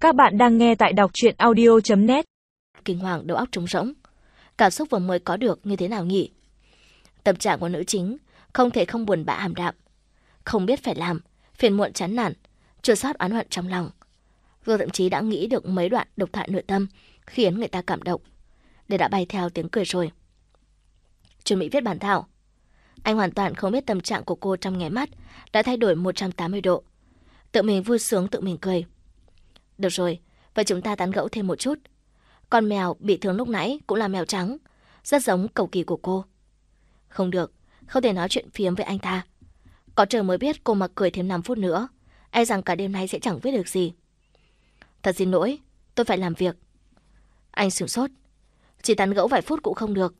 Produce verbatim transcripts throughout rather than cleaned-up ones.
Các bạn đang nghe tại đọc truyện audio chấm net. Kinh hoàng, đầu óc trống rỗng. Cảm xúc vừa mới có được như thế nào nhỉ? Tâm trạng của nữ chính không thể không buồn bã ảm đạm, không biết phải làm, phiền muộn chán nản, chua xót oán hận trong lòng. Cô thậm chí đã nghĩ được mấy đoạn độc thoại nội tâm khiến người ta cảm động, để đã bay theo tiếng cười rồi. Chuẩn bị viết bản thảo. Anh hoàn toàn không biết tâm trạng của cô trong nháy mắt đã thay đổi một trăm tám mươi độ. Tự mình vui sướng tự mình cười. Được rồi, vậy chúng ta tán gẫu thêm một chút. Con mèo bị thương lúc nãy cũng là mèo trắng, rất giống cầu kỳ của cô. Không được, không thể nói chuyện phiếm với anh ta. Có trời mới biết cô mà cười thêm năm phút nữa, e rằng cả đêm nay sẽ chẳng viết được gì. Thật xin lỗi, tôi phải làm việc. Anh sửng sốt. Chỉ tán gẫu vài phút cũng không được.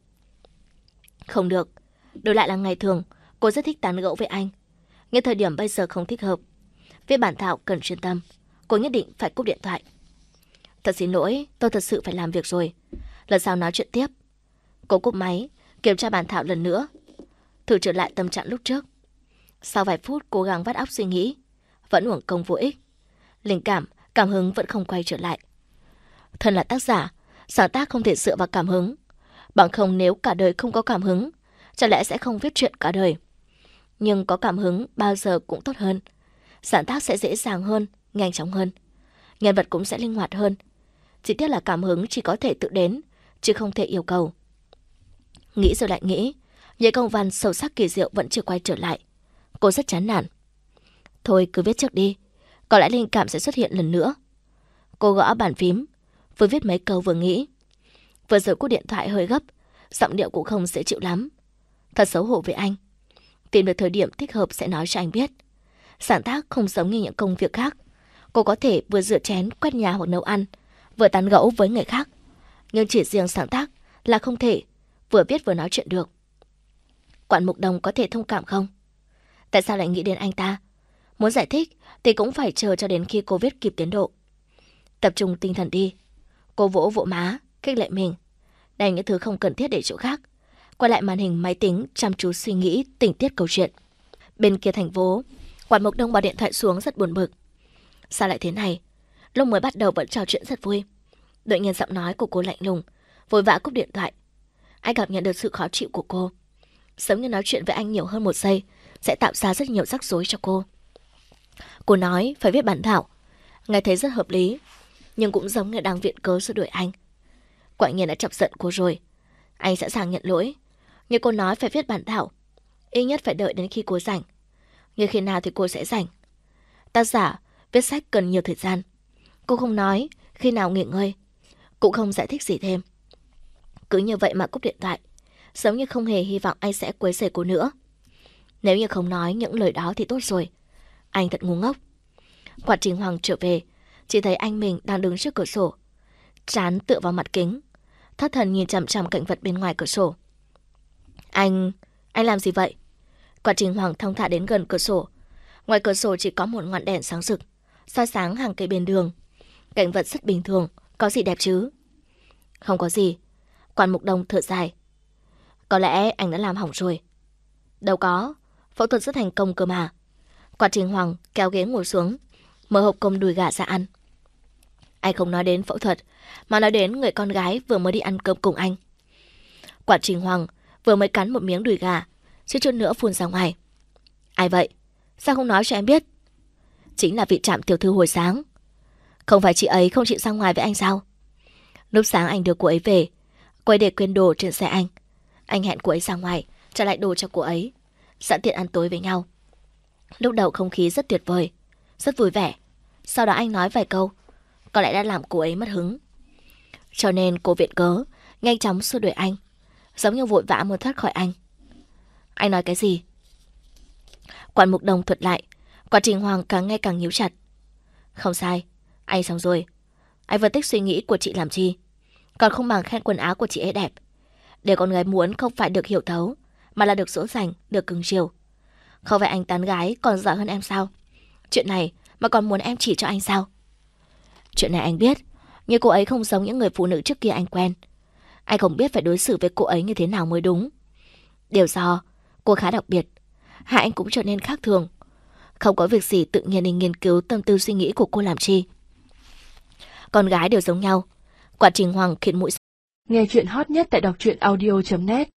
Không được, đổi lại là ngày thường, cô rất thích tán gẫu với anh. Nhưng thời điểm bây giờ không thích hợp. Viết bản thảo cần chuyên tâm, cô nhất định phải cúp điện thoại. Thật xin lỗi, tôi thật sự phải làm việc rồi. Lần sau nói chuyện tiếp. Cô cúp máy, kiểm tra bản thảo lần nữa, thử trở lại tâm trạng lúc trước. Sau vài phút cố gắng vắt óc suy nghĩ, vẫn uổng công vô ích. Linh cảm, cảm hứng vẫn không quay trở lại. Thân là tác giả, sáng tác không thể dựa vào cảm hứng. Bằng không nếu cả đời không có cảm hứng, chẳng lẽ sẽ không viết chuyện cả đời. Nhưng có cảm hứng bao giờ cũng tốt hơn. Sáng tác sẽ dễ dàng hơn, nhanh chóng hơn. Nhân vật cũng sẽ linh hoạt hơn. Chỉ tiếc là cảm hứng chỉ có thể tự đến, chứ không thể yêu cầu. Nghĩ rồi lại nghĩ, những công văn sâu sắc kỳ diệu vẫn chưa quay trở lại. Cô rất chán nản. Thôi cứ viết trước đi, có lẽ linh cảm sẽ xuất hiện lần nữa. Cô gõ bàn phím, vừa viết mấy câu vừa nghĩ. Vừa rồi cú điện thoại hơi gấp, giọng điệu cũng không dễ chịu lắm. Thật xấu hổ với anh. Tìm được thời điểm thích hợp sẽ nói cho anh biết. Sáng tác không giống như những công việc khác. Cô có thể vừa rửa chén, quét nhà hoặc nấu ăn, vừa tán gẫu với người khác. Nhưng chỉ riêng sáng tác là không thể vừa viết vừa nói chuyện được. Quản Mục Đồng có thể thông cảm không? Tại sao lại nghĩ đến anh ta? Muốn giải thích thì cũng phải chờ cho đến khi cô viết kịp tiến độ. Tập trung tinh thần đi. Cô vỗ vỗ má, khích lệ mình. Đành những thứ không cần thiết để chỗ khác. Quay lại màn hình máy tính, chăm chú suy nghĩ tình tiết câu chuyện. Bên kia thành phố, Quản Mục Đông bỏ điện thoại xuống rất buồn bực. Sao lại thế này? Lúc mới bắt đầu vẫn trò chuyện rất vui. Đột nhiên giọng nói của cô lạnh lùng, vội vã cúp điện thoại. Anh cảm nhận được sự khó chịu của cô. Giống như nói chuyện với anh nhiều hơn một giây sẽ tạo ra rất nhiều rắc rối cho cô. Cô nói phải viết bản thảo, nghe thấy rất hợp lý, nhưng cũng giống như đang viện cớ xua đuổi anh. Quả nhiên đã chọc giận cô rồi. Anh sẵn sàng nhận lỗi, nhưng cô nói phải viết bản thảo, ít nhất phải đợi đến khi cô rảnh. Nhưng khi nào thì cô sẽ rảnh? Tác giả viết sách cần nhiều thời gian. Cô không nói khi nào nghỉ ngơi, cũng không giải thích gì thêm. Cứ như vậy mà cúp điện thoại, giống như không hề hy vọng anh sẽ quấy rầy cô nữa. Nếu như không nói những lời đó thì tốt rồi. Anh thật ngu ngốc. Quản Trình Hoàng trở về, chỉ thấy anh mình đang đứng trước cửa sổ, trán tựa vào mặt kính, thất thần nhìn chằm chằm cảnh vật bên ngoài cửa sổ. Anh... anh làm gì vậy? Quản Trình Hoàng thong thả đến gần cửa sổ. Ngoài cửa sổ chỉ có một ngọn đèn sáng rực, soi sáng hàng cây bên đường. Cảnh vật rất bình thường, có gì đẹp chứ? Không có gì. Quản Mục Đông thở dài. Có lẽ anh đã làm hỏng rồi. Đâu có, phẫu thuật rất thành công cơ mà. Quản Trình Hoàng kéo ghế ngồi xuống, mở hộp cơm đùi gà ra ăn. Anh không nói đến phẫu thuật, mà nói đến người con gái vừa mới đi ăn cơm cùng anh. Quản Trình Hoàng vừa mới cắn một miếng đùi gà, suýt chút nữa phun ra ngoài. Ai vậy? Sao không nói cho em biết? Chính là vị trạm tiểu thư hồi sáng. Không phải chị ấy không chịu ra ngoài với anh sao? Lúc sáng anh đưa cô ấy về, cô ấy để quên đồ trên xe anh. Anh hẹn cô ấy ra ngoài, trả lại đồ cho cô ấy, sẵn tiện ăn tối với nhau. Lúc đầu không khí rất tuyệt vời, rất vui vẻ. Sau đó anh nói vài câu, có lẽ đã làm cô ấy mất hứng. Cho nên cô viện cớ, nhanh chóng xua đuổi anh, giống như vội vã muốn thoát khỏi anh. Anh nói cái gì? Quản Mục Đồng thuật lại. Quản Trình Hoàng càng nghe càng nhíu chặt. Không sai, anh xong rồi. Anh phân tích suy nghĩ của chị làm chi? Còn không bằng khen quần áo của chị ấy đẹp. Để con gái muốn không phải được hiểu thấu, mà là được dỗ dành, được cưng chiều. Không phải anh tán gái còn giỏi hơn em sao? Chuyện này mà còn muốn em chỉ cho anh sao? Chuyện này anh biết, nhưng cô ấy không giống những người phụ nữ trước kia anh quen. Anh không biết phải đối xử với cô ấy như thế nào mới đúng. Điều do cô khá đặc biệt, hai anh cũng trở nên khác thường. Không có việc gì tự nhiên anh nghiên cứu tâm tư suy nghĩ của cô làm chi. con gái đều giống nhau. Quá trình Hoàng khiến mũi. Nghe chuyện hot nhất tại đọc truyện audio chấm net.